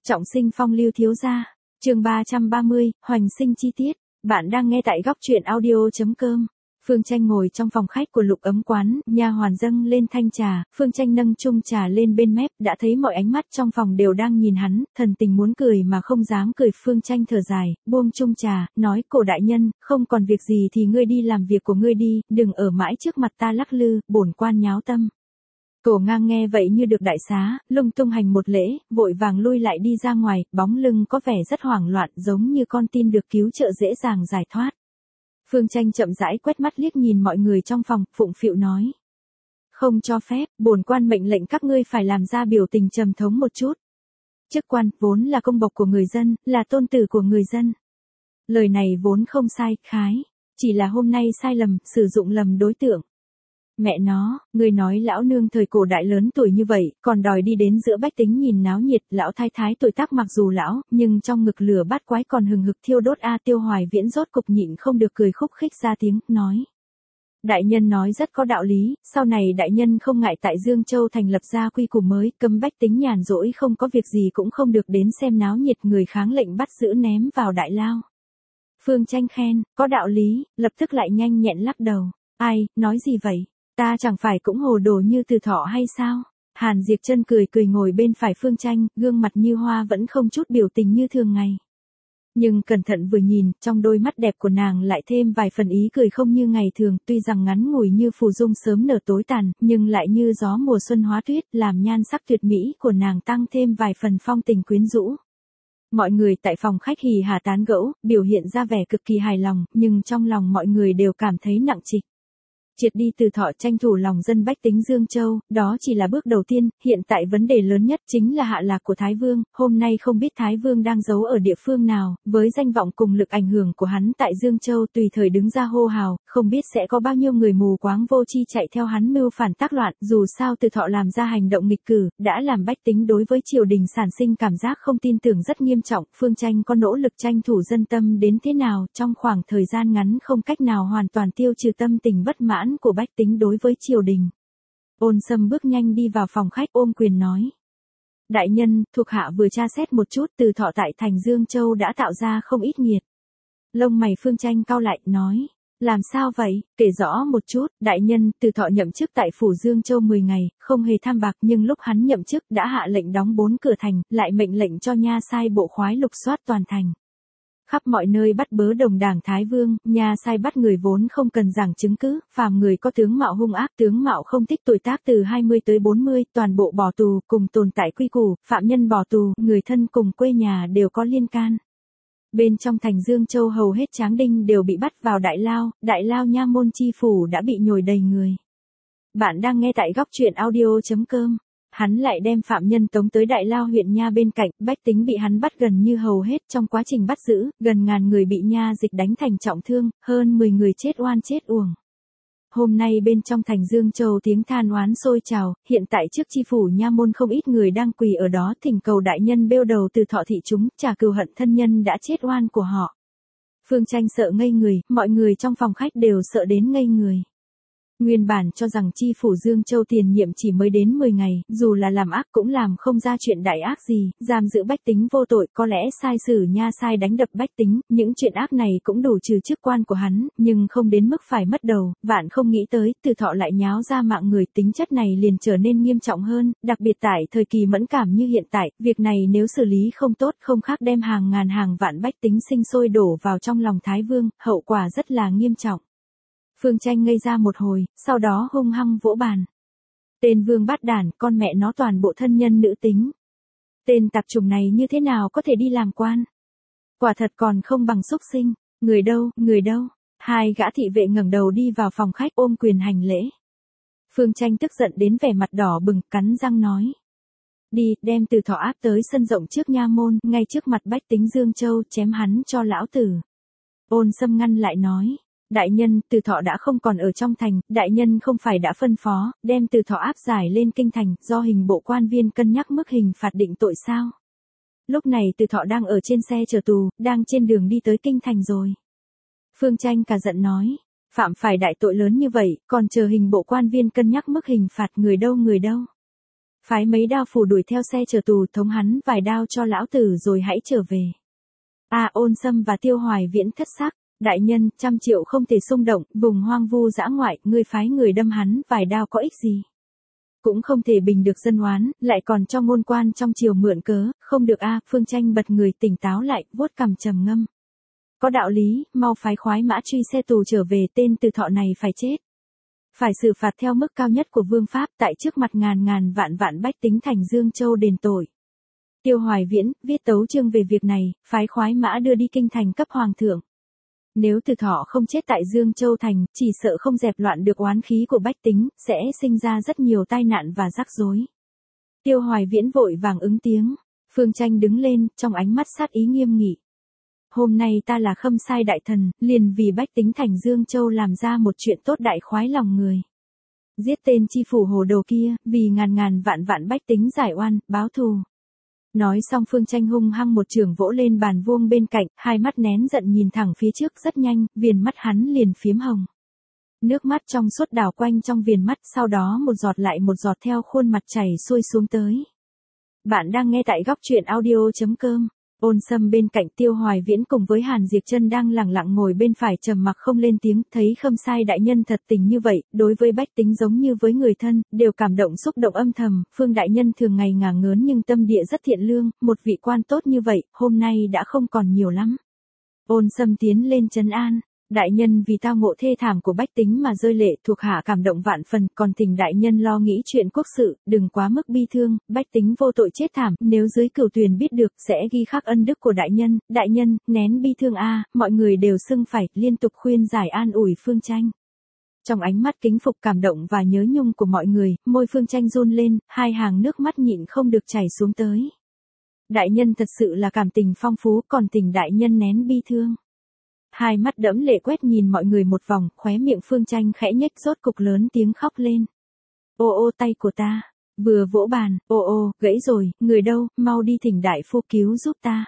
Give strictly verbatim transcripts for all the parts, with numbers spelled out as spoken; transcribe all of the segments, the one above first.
Trọng sinh phong lưu thiếu gia, chương ba trăm ba mươi, hoành sinh chi tiết. Bạn đang nghe tại góc truyện audio.com. Phương Tranh ngồi trong phòng khách của Lục Ấm quán, nha hoàn dâng lên thanh trà, Phương Tranh nâng chung trà lên bên mép, đã thấy mọi ánh mắt trong phòng đều đang nhìn hắn, thần tình muốn cười mà không dám cười. Phương Tranh thở dài, buông chung trà, nói: Cổ đại nhân, không còn việc gì thì ngươi đi làm việc của ngươi đi, đừng ở mãi trước mặt ta lắc lư, bổn quan nháo tâm. Cổ Ngang nghe vậy như được đại xá, lung tung hành một lễ, vội vàng lui lại đi ra ngoài, bóng lưng có vẻ rất hoảng loạn, giống như con tin được cứu trợ dễ dàng giải thoát. Phương Tranh chậm rãi quét mắt liếc nhìn mọi người trong phòng, phụng phịu nói: Không cho phép, bổn quan mệnh lệnh các ngươi phải làm ra biểu tình trầm thống một chút. Chức quan vốn là công bộc của người dân, là tôn tử của người dân. Lời này vốn không sai, khái, chỉ là hôm nay sai lầm, sử dụng lầm đối tượng. Mẹ nó, người nói lão nương thời cổ đại lớn tuổi như vậy, còn đòi đi đến giữa bách tính nhìn náo nhiệt. Lão thái thái tuổi tác mặc dù lão, nhưng trong ngực lửa bát quái còn hừng hực thiêu đốt. A Tiêu Hoài Viễn rốt cục nhịn không được cười khúc khích ra tiếng, nói: Đại nhân nói rất có đạo lý, sau này đại nhân không ngại tại Dương Châu thành lập ra quy củ mới, cấm bách tính nhàn rỗi không có việc gì cũng không được đến xem náo nhiệt, người kháng lệnh bắt giữ ném vào đại lao. Phương Tranh khen, có đạo lý, lập tức lại nhanh nhẹn lắc đầu. Ai, nói gì vậy? Ta chẳng phải cũng hồ đồ như Từ Thọ hay sao? Hàn Diệp Trân cười cười ngồi bên phải Phương Tranh, gương mặt như hoa vẫn không chút biểu tình như thường ngày. Nhưng cẩn thận vừa nhìn, trong đôi mắt đẹp của nàng lại thêm vài phần ý cười không như ngày thường, tuy rằng ngắn ngủi như phù dung sớm nở tối tàn, nhưng lại như gió mùa xuân hóa tuyết, làm nhan sắc tuyệt mỹ của nàng tăng thêm vài phần phong tình quyến rũ. Mọi người tại phòng khách hì hà tán gẫu, biểu hiện ra vẻ cực kỳ hài lòng, nhưng trong lòng mọi người đều cảm thấy nặng trịch. Triệt đi Từ Thọ tranh thủ lòng dân bách tính Dương Châu, đó chỉ là bước đầu tiên, hiện tại vấn đề lớn nhất chính là hạ lạc của Thái Vương. Hôm nay không biết Thái Vương đang giấu ở địa phương nào, với danh vọng cùng lực ảnh hưởng của hắn tại Dương Châu tùy thời đứng ra hô hào, không biết sẽ có bao nhiêu người mù quáng vô tri chạy theo hắn mưu phản tác loạn. Dù sao Từ Thọ làm ra hành động nghịch cử, đã làm bách tính đối với triều đình sản sinh cảm giác không tin tưởng rất nghiêm trọng. Phương Tranh có nỗ lực tranh thủ dân tâm đến thế nào, trong khoảng thời gian ngắn không cách nào hoàn toàn tiêu trừ tâm tình bất mãn của bách tính đối với triều đình. Ôn Sâm bước nhanh đi vào phòng khách ôm quyền nói: Đại nhân, thuộc hạ vừa tra xét một chút, Từ Thọ tại thành Dương Châu đã tạo ra không ít nghiệt. Lông mày Phương Tranh cau lại, nói: Làm sao vậy, kể rõ một chút. Đại nhân, Từ Thọ nhậm chức tại phủ Dương Châu mười ngày, không hề tham bạc, nhưng lúc hắn nhậm chức đã hạ lệnh đóng bốn cửa thành, lại mệnh lệnh cho nha sai bộ khoái lục soát toàn thành. Khắp mọi nơi bắt bớ đồng đảng Thái Vương, nha sai bắt người vốn không cần giảng chứng cứ, phàm người có tướng mạo hung ác, tướng mạo không thích tuổi tác từ hai mươi tới bốn mươi, toàn bộ bỏ tù, cùng tồn tại quy củ, phạm nhân bỏ tù, người thân cùng quê nhà đều có liên can. Bên trong thành Dương Châu hầu hết tráng đinh đều bị bắt vào đại lao, đại lao nha môn chi phủ đã bị nhồi đầy người. Bạn đang nghe tại góc truyện audio.com. Hắn lại đem phạm nhân tống tới đại lao huyện nha bên cạnh, bách tính bị hắn bắt gần như hầu hết. Trong quá trình bắt giữ, gần ngàn người bị nha dịch đánh thành trọng thương, hơn mười người chết oan chết uổng. Hôm nay bên trong thành Dương Châu tiếng than oán sôi trào, hiện tại trước chi phủ nha môn không ít người đang quỳ ở đó thỉnh cầu đại nhân bêu đầu Từ Thọ thị chúng, trả cừu hận thân nhân đã chết oan của họ. Phương Tranh sợ ngây người, mọi người trong phòng khách đều sợ đến ngây người. Nguyên bản cho rằng chi phủ Dương Châu tiền nhiệm chỉ mới đến mười ngày, dù là làm ác cũng làm không ra chuyện đại ác gì, giam giữ bách tính vô tội, có lẽ sai sử nha sai đánh đập bách tính, những chuyện ác này cũng đủ trừ chức quan của hắn, nhưng không đến mức phải mất đầu. Vạn không nghĩ tới, Từ Thọ lại nháo ra mạng người, tính chất này liền trở nên nghiêm trọng hơn, đặc biệt tại thời kỳ mẫn cảm như hiện tại, việc này nếu xử lý không tốt không khác đem hàng ngàn hàng vạn bách tính sinh sôi đổ vào trong lòng Thái Vương, hậu quả rất là nghiêm trọng. Phương Tranh ngây ra một hồi, sau đó hung hăng vỗ bàn. Tên vương bát đản, con mẹ nó toàn bộ thân nhân nữ tính. Tên tạp chủng này như thế nào có thể đi làm quan? Quả thật còn không bằng súc sinh. Người đâu, người đâu? Hai gã thị vệ ngẩng đầu đi vào phòng khách ôm quyền hành lễ. Phương Tranh tức giận đến vẻ mặt đỏ bừng, cắn răng nói: Đi, đem Từ Thọ áp tới sân rộng trước nha môn, ngay trước mặt bách tính Dương Châu, chém hắn cho lão tử. Ôn Sâm ngăn lại nói: Đại nhân, Từ Thọ đã không còn ở trong thành, đại nhân không phải đã phân phó, đem Từ Thọ áp giải lên kinh thành, do hình bộ quan viên cân nhắc mức hình phạt định tội sao? Lúc này Từ Thọ đang ở trên xe chờ tù, đang trên đường đi tới kinh thành rồi. Phương Tranh cả giận nói: Phạm phải đại tội lớn như vậy, còn chờ hình bộ quan viên cân nhắc mức hình phạt, người đâu người đâu? phái mấy đao phủ đuổi theo xe chở tù thống hắn vài đao cho lão tử rồi hãy trở về. A Ôn Sâm và Tiêu Hoài Viễn thất sắc, đại nhân, trăm triệu không thể xung động, vùng hoang vu dã ngoại, ngươi phái người đâm hắn vài đao có ích gì. Cũng không thể bình được dân oán, lại còn cho ngôn quan trong triều mượn cớ, không được a. Phương Tranh bật người tỉnh táo lại, vuốt cằm trầm ngâm. Có đạo lý, mau phái khoái mã truy xe tù trở về, tên Từ Thọ này phải chết. Phải xử phạt theo mức cao nhất của vương pháp, tại trước mặt ngàn ngàn vạn vạn bách tính thành Dương Châu đền tội. Tiêu Hoài Viễn, viết tấu chương về việc này, phái khoái mã đưa đi kinh thành cấp hoàng thượng. Nếu Từ Thọ không chết tại Dương Châu thành, chỉ sợ không dẹp loạn được oán khí của bách tính, sẽ sinh ra rất nhiều tai nạn và rắc rối. Tiêu Hoài Viễn vội vàng ứng tiếng. Phương Tranh đứng lên, trong ánh mắt sát ý nghiêm nghị. Hôm nay ta là Khâm Sai đại thần, liền vì bách tính thành Dương Châu làm ra một chuyện tốt đại khoái lòng người. Giết tên chi phủ hồ đồ kia, vì ngàn ngàn vạn vạn bách tính giải oan, báo thù. Nói xong Phương Tranh hung hăng một chưởng vỗ lên bàn vuông bên cạnh, hai mắt nén giận nhìn thẳng phía trước rất nhanh, viền mắt hắn liền phiếm hồng. Nước mắt trong suốt đảo quanh trong viền mắt, sau đó một giọt lại một giọt theo khuôn mặt chảy xuôi xuống tới. Bạn đang nghe tại góc truyện audio chấm com. Ôn Sâm bên cạnh Tiêu Hoài Viễn cùng với Hàn Diệp Chân đang lặng lặng ngồi bên phải trầm mặc không lên tiếng, thấy Khâm Sai đại nhân thật tình như vậy, đối với bách tính giống như với người thân, đều cảm động xúc động âm thầm. Phương đại nhân thường ngày ngả ngớn nhưng tâm địa rất thiện lương, một vị quan tốt như vậy, hôm nay đã không còn nhiều lắm. Ôn Sâm tiến lên trấn an. Đại nhân vì tao ngộ thê thảm của bách tính mà rơi lệ, thuộc hạ cảm động vạn phần, còn thỉnh đại nhân lo nghĩ chuyện quốc sự, đừng quá mức bi thương, bách tính vô tội chết thảm, nếu dưới cửu tuyền biết được, sẽ ghi khắc ân đức của đại nhân. Đại nhân, nén bi thương a. Mọi người đều xưng phải, liên tục khuyên giải an ủi Phương Tranh. Trong ánh mắt kính phục cảm động và nhớ nhung của mọi người, môi Phương Tranh run lên, hai hàng nước mắt nhịn không được chảy xuống tới. Đại nhân thật sự là cảm tình phong phú, còn tình đại nhân nén bi thương. Hai mắt đẫm lệ quét nhìn mọi người một vòng, khóe miệng Phương Tranh khẽ nhếch, rốt cục lớn tiếng khóc lên. Ô ô tay của ta, vừa vỗ bàn, ô ô, gãy rồi, người đâu, mau đi thỉnh đại phu cứu giúp ta.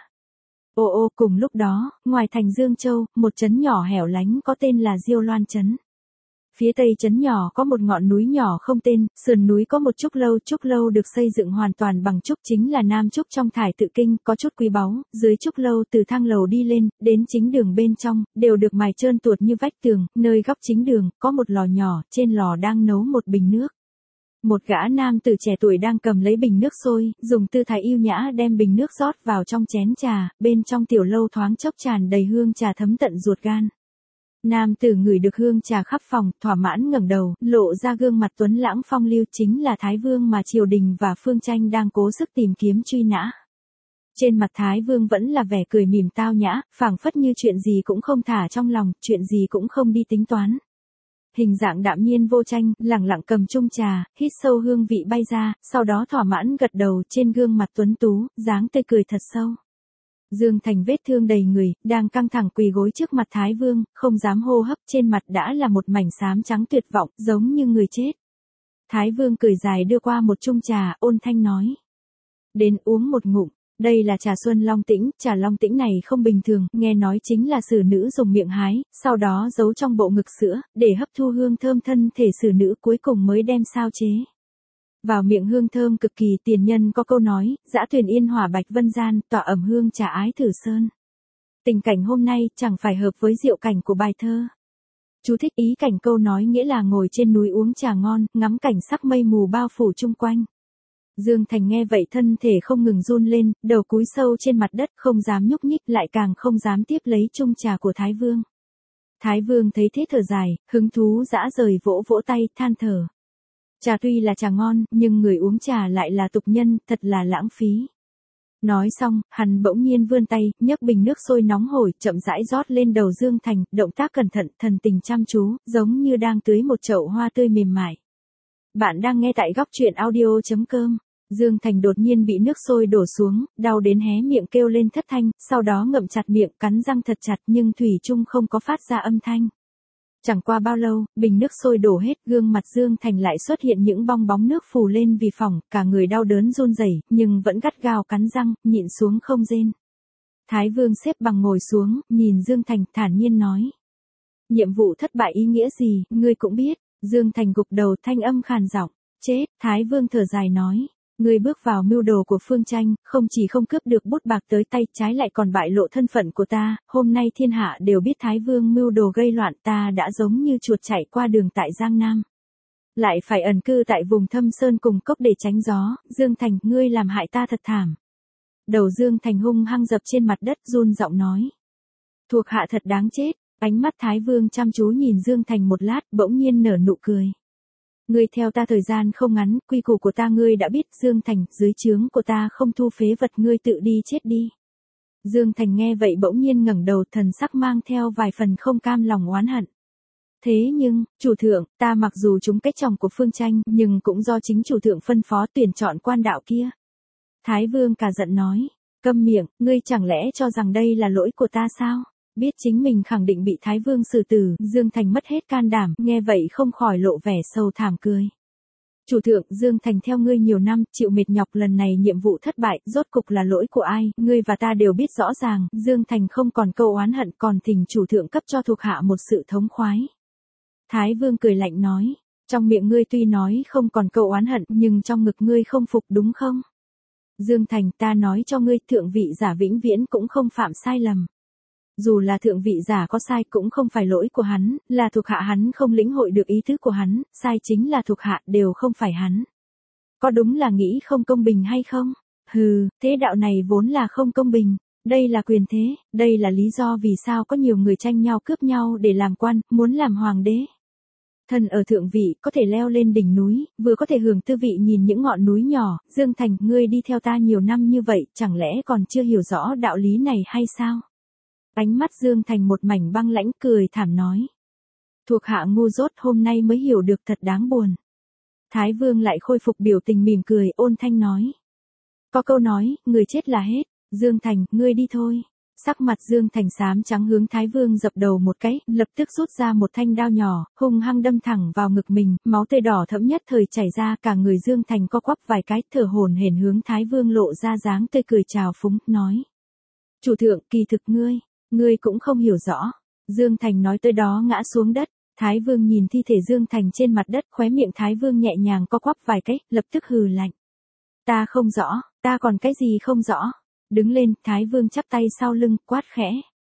Ô ô, cùng lúc đó, ngoài thành Dương Châu, một trấn nhỏ hẻo lánh có tên là Diêu Loan trấn. Phía tây trấn nhỏ có một ngọn núi nhỏ không tên, sườn núi có một trúc lâu, trúc lâu được xây dựng hoàn toàn bằng trúc, chính là nam trúc trong Thải Tự Kinh, có chút quý báu. Dưới trúc lâu từ thang lầu đi lên, đến chính đường bên trong, đều được mài trơn tuột như vách tường, nơi góc chính đường, có một lò nhỏ, trên lò đang nấu một bình nước. Một gã nam tử trẻ tuổi đang cầm lấy bình nước sôi, dùng tư thái yêu nhã đem bình nước rót vào trong chén trà, bên trong tiểu lâu thoáng chốc tràn đầy hương trà thấm tận ruột gan. Nam tử ngửi được hương trà khắp phòng, thỏa mãn ngẩng đầu, lộ ra gương mặt tuấn lãng phong lưu, chính là Thái Vương mà triều đình và Phương Tranh đang cố sức tìm kiếm truy nã. Trên mặt Thái Vương vẫn là vẻ cười mỉm tao nhã, phảng phất như chuyện gì cũng không thả trong lòng, chuyện gì cũng không đi tính toán. Hình dạng đạm nhiên vô tranh, lẳng lặng cầm chung trà, hít sâu hương vị bay ra, sau đó thỏa mãn gật đầu, trên gương mặt tuấn tú, dáng tươi cười thật sâu. Dương Thành vết thương đầy người, đang căng thẳng quỳ gối trước mặt Thái Vương, không dám hô hấp, trên mặt đã là một mảnh xám trắng tuyệt vọng, giống như người chết. Thái Vương cười dài đưa qua một chung trà, ôn thanh nói. Đến uống một ngụm, đây là trà xuân long tĩnh, trà long tĩnh này không bình thường, nghe nói chính là xử nữ dùng miệng hái, sau đó giấu trong bộ ngực sữa, để hấp thu hương thơm thân thể xử nữ cuối cùng mới đem sao chế. Vào miệng hương thơm cực kỳ, tiền nhân có câu nói, dã thuyền yên hỏa bạch vân gian, tỏa ẩm hương trà ái thử sơn. Tình cảnh hôm nay chẳng phải hợp với diệu cảnh của bài thơ. Chú thích ý cảnh câu nói nghĩa là ngồi trên núi uống trà ngon, ngắm cảnh sắc mây mù bao phủ chung quanh. Dương Thành nghe vậy thân thể không ngừng run lên, đầu cúi sâu trên mặt đất, không dám nhúc nhích, lại càng không dám tiếp lấy chung trà của Thái Vương. Thái Vương thấy thế thở dài, hứng thú dã rời vỗ vỗ tay, than thở. Trà tuy là trà ngon, nhưng người uống trà lại là tục nhân, thật là lãng phí. Nói xong, hắn bỗng nhiên vươn tay, nhấc bình nước sôi nóng hổi, chậm rãi rót lên đầu Dương Thành, động tác cẩn thận, thần tình chăm chú, giống như đang tưới một chậu hoa tươi mềm mại. Bạn đang nghe tại góc truyện audio chấm com. Dương Thành đột nhiên bị nước sôi đổ xuống, đau đến hé miệng kêu lên thất thanh, sau đó ngậm chặt miệng, cắn răng thật chặt nhưng thủy chung không có phát ra âm thanh. Chẳng qua bao lâu, bình nước sôi đổ hết, gương mặt Dương Thành lại xuất hiện những bong bóng nước phù lên vì phỏng, cả người đau đớn run rẩy, nhưng vẫn gắt gao cắn răng, nhịn xuống không rên. Thái Vương xếp bằng ngồi xuống, nhìn Dương Thành, thản nhiên nói. Nhiệm vụ thất bại ý nghĩa gì, ngươi cũng biết. Dương Thành gục đầu, thanh âm khàn giọng. Chết, Thái Vương thở dài nói. Ngươi bước vào mưu đồ của Phương Tranh, không chỉ không cướp được bút bạc tới tay, trái lại còn bại lộ thân phận của ta, hôm nay thiên hạ đều biết Thái Vương mưu đồ gây loạn, ta đã giống như chuột chạy qua đường tại Giang Nam. Lại phải ẩn cư tại vùng thâm sơn cùng cốc để tránh gió, Dương Thành, ngươi làm hại ta thật thảm. Đầu Dương Thành hung hăng dập trên mặt đất, run giọng nói. Thuộc hạ thật đáng chết. Ánh mắt Thái Vương chăm chú nhìn Dương Thành một lát, bỗng nhiên nở nụ cười. Ngươi theo ta thời gian không ngắn, quy củ của ta ngươi đã biết, Dương Thành, dưới trướng của ta không thu phế vật, ngươi tự đi chết đi. Dương Thành nghe vậy bỗng nhiên ngẩng đầu, thần sắc mang theo vài phần không cam lòng oán hận. Thế nhưng, chủ thượng, ta mặc dù trúng cái chồng của Phương Tranh, nhưng cũng do chính chủ thượng phân phó tuyển chọn quan đạo kia. Thái Vương cả giận nói, câm miệng, ngươi chẳng lẽ cho rằng đây là lỗi của ta sao? Biết chính mình khẳng định bị Thái Vương xử tử, Dương Thành mất hết can đảm, nghe vậy không khỏi lộ vẻ sầu thảm cười. Chủ thượng, Dương Thành theo ngươi nhiều năm, chịu mệt nhọc, lần này nhiệm vụ thất bại, rốt cục là lỗi của ai, ngươi và ta đều biết rõ ràng, Dương Thành không còn câu oán hận, còn thỉnh chủ thượng cấp cho thuộc hạ một sự thống khoái. Thái Vương cười lạnh nói, trong miệng ngươi tuy nói không còn câu oán hận, nhưng trong ngực ngươi không phục đúng không? Dương Thành, ta nói cho ngươi, thượng vị giả vĩnh viễn cũng không phạm sai lầm. Dù là thượng vị giả có sai cũng không phải lỗi của hắn, là thuộc hạ hắn không lĩnh hội được ý tứ của hắn, sai chính là thuộc hạ, đều không phải hắn. Có đúng là nghĩ không công bình hay không? Hừ, thế đạo này vốn là không công bình. Đây là quyền thế, đây là lý do vì sao có nhiều người tranh nhau cướp nhau để làm quan, muốn làm hoàng đế. Thần ở thượng vị, có thể leo lên đỉnh núi, vừa có thể hưởng tư vị nhìn những ngọn núi nhỏ. Dương Thành, ngươi đi theo ta nhiều năm như vậy, chẳng lẽ còn chưa hiểu rõ đạo lý này hay sao? Ánh mắt Dương Thành một mảnh băng lãnh, cười thảm nói. Thuộc hạ ngu dốt, hôm nay mới hiểu được, thật đáng buồn. Thái Vương lại khôi phục biểu tình mỉm cười, ôn thanh nói. Có câu nói, người chết là hết. Dương Thành, ngươi đi thôi. Sắc mặt Dương Thành xám trắng hướng Thái Vương dập đầu một cái, lập tức rút ra một thanh đao nhỏ, hung hăng đâm thẳng vào ngực mình, máu tươi đỏ thẫm nhất thời chảy ra, cả người Dương Thành co quắp vài cái, thở hổn hển hướng Thái Vương lộ ra dáng tươi cười chào phúng, nói. Chủ thượng, kỳ thực ngươi, ngươi cũng không hiểu rõ. Dương Thành nói tới đó ngã xuống đất, Thái Vương nhìn thi thể Dương Thành trên mặt đất, khóe miệng Thái Vương nhẹ nhàng co quắp vài cái, lập tức hừ lạnh. Ta không rõ, ta còn cái gì không rõ. Đứng lên, Thái Vương chắp tay sau lưng, quát khẽ.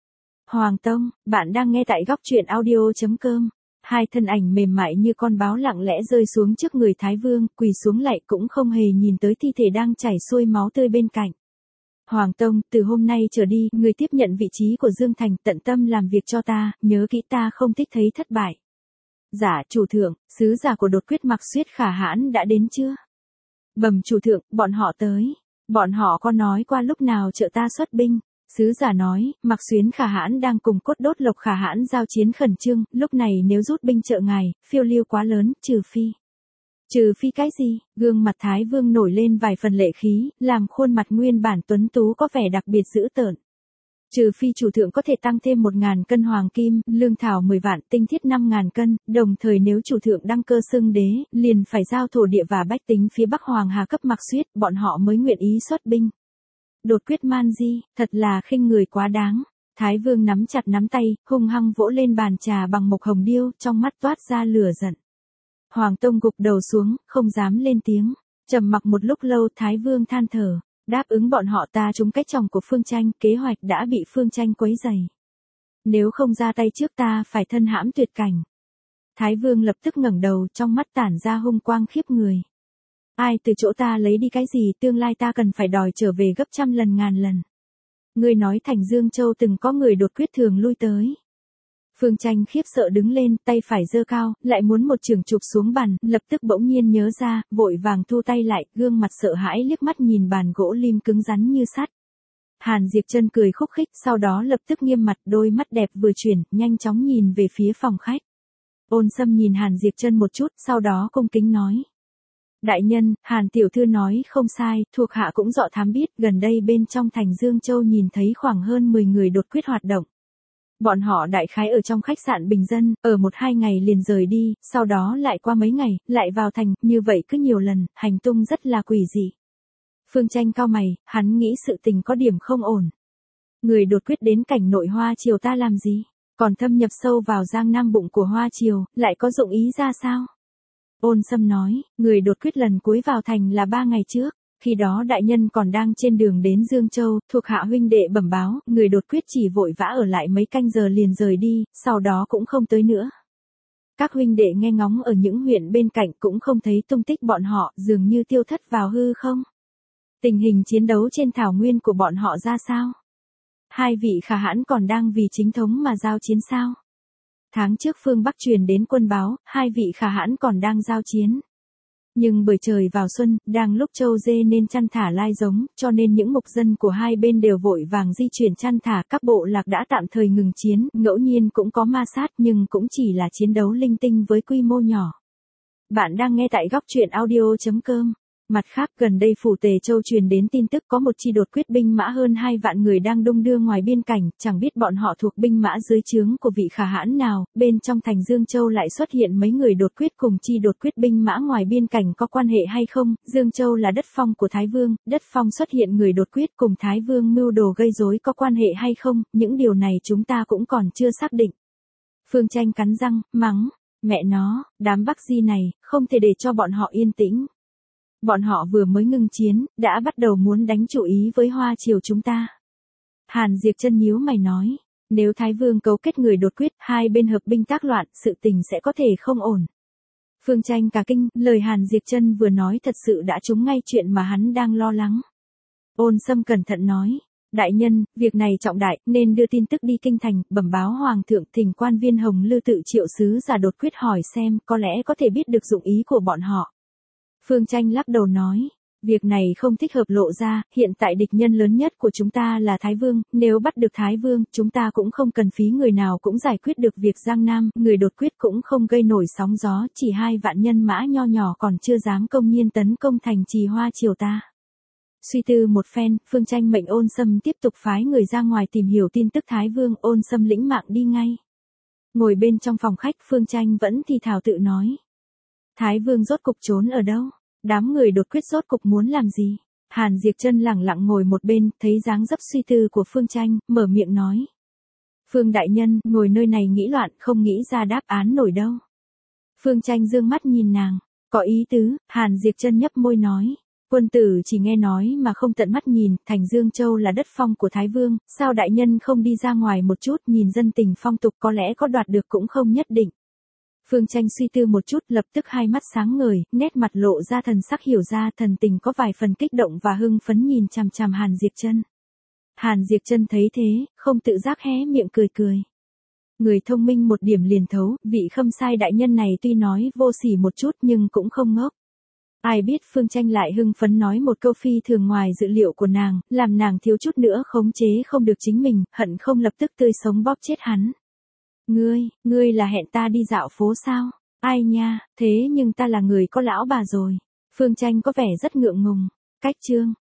Hoàng Tông, bạn đang nghe tại góc truyện audio chấm com. Hai thân ảnh mềm mại như con báo lặng lẽ rơi xuống trước người Thái Vương, quỳ xuống lạy cũng không hề nhìn tới thi thể đang chảy xuôi máu tươi bên cạnh. Hoàng Tông, từ hôm nay trở đi, người tiếp nhận vị trí của Dương Thành, tận tâm làm việc cho ta, nhớ kỹ ta không thích thấy thất bại. Dạ, chủ thượng, sứ giả của đột quyết Mặc Xuyết Khả Hãn đã đến chưa? Bẩm chủ thượng, bọn họ tới. Bọn họ có nói qua lúc nào trợ ta xuất binh. Sứ giả nói, Mặc Xuyến Khả Hãn đang cùng Cốt Đốt Lộc Khả Hãn giao chiến khẩn trương, lúc này nếu rút binh trợ ngài, phiêu lưu quá lớn, trừ phi. Trừ phi cái gì? Gương mặt Thái Vương nổi lên vài phần lệ khí, làm khuôn mặt nguyên bản tuấn tú có vẻ đặc biệt dữ tợn. Trừ phi chủ thượng có thể tăng thêm một ngàn cân hoàng kim, lương thảo mười vạn, tinh thiết năm ngàn cân, đồng thời nếu chủ thượng đăng cơ xưng đế, liền phải giao thổ địa và bách tính phía Bắc Hoàng Hà cấp Mặc Xuyết, bọn họ mới nguyện ý xuất binh. Đột quyết man di, thật là khinh người quá đáng. Thái Vương nắm chặt nắm tay, hung hăng vỗ lên bàn trà bằng mộc hồng điêu, trong mắt toát ra lửa giận. Hoàng Tông gục đầu xuống, không dám lên tiếng. Trầm mặc một lúc lâu, Thái Vương than thở. Đáp ứng bọn họ ta trúng cái chồng của Phương Tranh, kế hoạch đã bị Phương Tranh quấy rầy. Nếu không ra tay trước ta phải thân hãm tuyệt cảnh. Thái Vương lập tức ngẩng đầu, trong mắt tản ra hung quang khiếp người. Ai từ chỗ ta lấy đi cái gì, tương lai ta cần phải đòi trở về gấp trăm lần ngàn lần. Ngươi nói thành Dương Châu từng có người đột quyết thường lui tới. Phương Tranh khiếp sợ đứng lên, tay phải giơ cao, lại muốn một trường chụp xuống bàn, lập tức bỗng nhiên nhớ ra, vội vàng thu tay lại, gương mặt sợ hãi liếc mắt nhìn bàn gỗ lim cứng rắn như sắt. Hàn Diệp Chân cười khúc khích, sau đó lập tức nghiêm mặt, đôi mắt đẹp vừa chuyển, nhanh chóng nhìn về phía phòng khách. Ôn Sâm nhìn Hàn Diệp Chân một chút, sau đó cung kính nói. Đại nhân, Hàn tiểu thư nói không sai, thuộc hạ cũng dọ thám biết, gần đây bên trong thành Dương Châu nhìn thấy khoảng hơn mười người đột quyết hoạt động. Bọn họ đại khái ở trong khách sạn bình dân, ở một hai ngày liền rời đi, sau đó lại qua mấy ngày, lại vào thành, như vậy cứ nhiều lần, hành tung rất là quỷ dị. Phương Tranh cau mày, hắn nghĩ sự tình có điểm không ổn. Người đột quyết đến cảnh nội Hoa Triều ta làm gì? Còn thâm nhập sâu vào Giang Nam bụng của Hoa Triều, lại có dụng ý ra sao? Ôn Sâm nói, người đột quyết lần cuối vào thành là ba ngày trước. Khi đó đại nhân còn đang trên đường đến Dương Châu, thuộc hạ huynh đệ bẩm báo, người đột quyết chỉ vội vã ở lại mấy canh giờ liền rời đi, sau đó cũng không tới nữa. Các huynh đệ nghe ngóng ở những huyện bên cạnh cũng không thấy tung tích bọn họ, dường như tiêu thất vào hư không. Tình hình chiến đấu trên thảo nguyên của bọn họ ra sao? Hai vị khả hãn còn đang vì chính thống mà giao chiến sao? Tháng trước phương Bắc truyền đến quân báo, hai vị khả hãn còn đang giao chiến. Nhưng bởi trời vào xuân, đang lúc trâu dê nên chăn thả lai giống, cho nên những mục dân của hai bên đều vội vàng di chuyển chăn thả, các bộ lạc đã tạm thời ngừng chiến, ngẫu nhiên cũng có ma sát nhưng cũng chỉ là chiến đấu linh tinh với quy mô nhỏ. Bạn đang nghe tại góc truyện audio chấm com. Mặt khác, gần đây phủ Tề Châu truyền đến tin tức có một chi đột quyết binh mã hơn hai vạn người đang đung đưa ngoài biên cảnh, chẳng biết bọn họ thuộc binh mã dưới trướng của vị khả hãn nào, bên trong thành Dương Châu lại xuất hiện mấy người đột quyết cùng chi đột quyết binh mã ngoài biên cảnh có quan hệ hay không, Dương Châu là đất phong của Thái Vương, đất phong xuất hiện người đột quyết cùng Thái Vương mưu đồ gây rối có quan hệ hay không, những điều này chúng ta cũng còn chưa xác định. Phương Tranh cắn răng, mắng, mẹ nó, đám Bắc Di này, không thể để cho bọn họ yên tĩnh. Bọn họ vừa mới ngưng chiến, đã bắt đầu muốn đánh chủ ý với Hoa Triều chúng ta. Hàn Diệp Chân nhíu mày nói, nếu Thái Vương cấu kết người đột quyết, hai bên hợp binh tác loạn, sự tình sẽ có thể không ổn. Phương Tranh cả kinh, lời Hàn Diệp Chân vừa nói thật sự đã trúng ngay chuyện mà hắn đang lo lắng. Ôn Sâm cẩn thận nói, đại nhân, việc này trọng đại, nên đưa tin tức đi kinh thành, bẩm báo hoàng thượng, thỉnh quan viên Hồng Lư tự triệu sứ giả đột quyết hỏi xem, có lẽ có thể biết được dụng ý của bọn họ. Phương Tranh lắc đầu nói, việc này không thích hợp lộ ra, hiện tại địch nhân lớn nhất của chúng ta là Thái Vương, nếu bắt được Thái Vương, chúng ta cũng không cần phí người nào cũng giải quyết được việc Giang Nam, người đột quyết cũng không gây nổi sóng gió, chỉ hai vạn nhân mã nho nhỏ còn chưa dám công nhiên tấn công thành trì Hoa Triều ta. Suy tư một phen, Phương Tranh mệnh Ôn Sâm tiếp tục phái người ra ngoài tìm hiểu tin tức Thái Vương, Ôn Sâm lĩnh mạng đi ngay. Ngồi bên trong phòng khách, Phương Tranh vẫn thì thào tự nói. Thái Vương rốt cục trốn ở đâu? Đám người đột quyết rốt cục muốn làm gì? Hàn Diệp Chân lẳng lặng ngồi một bên, thấy dáng dấp suy tư của Phương Tranh, mở miệng nói. Phương đại nhân, ngồi nơi này nghĩ loạn, không nghĩ ra đáp án nổi đâu. Phương Tranh dương mắt nhìn nàng, có ý tứ, Hàn Diệp Chân nhấp môi nói. Quân tử chỉ nghe nói mà không tận mắt nhìn, thành Dương Châu là đất phong của Thái Vương, sao đại nhân không đi ra ngoài một chút nhìn dân tình phong tục có lẽ có đoạt được cũng không nhất định. Phương Tranh suy tư một chút lập tức hai mắt sáng ngời, nét mặt lộ ra thần sắc hiểu ra thần tình có vài phần kích động và hưng phấn nhìn chằm chằm Hàn Diệp Chân. Hàn Diệp Chân thấy thế, không tự giác hé miệng cười cười. Người thông minh một điểm liền thấu, vị Khâm Sai đại nhân này tuy nói vô sỉ một chút nhưng cũng không ngốc. Ai biết Phương Tranh lại hưng phấn nói một câu phi thường ngoài dự liệu của nàng, làm nàng thiếu chút nữa khống chế không được chính mình, hận không lập tức tươi sống bóp chết hắn. Ngươi, ngươi là hẹn ta đi dạo phố sao? Ai nha, thế nhưng ta là người có lão bà rồi. Phương Tranh có vẻ rất ngượng ngùng. Cách chương.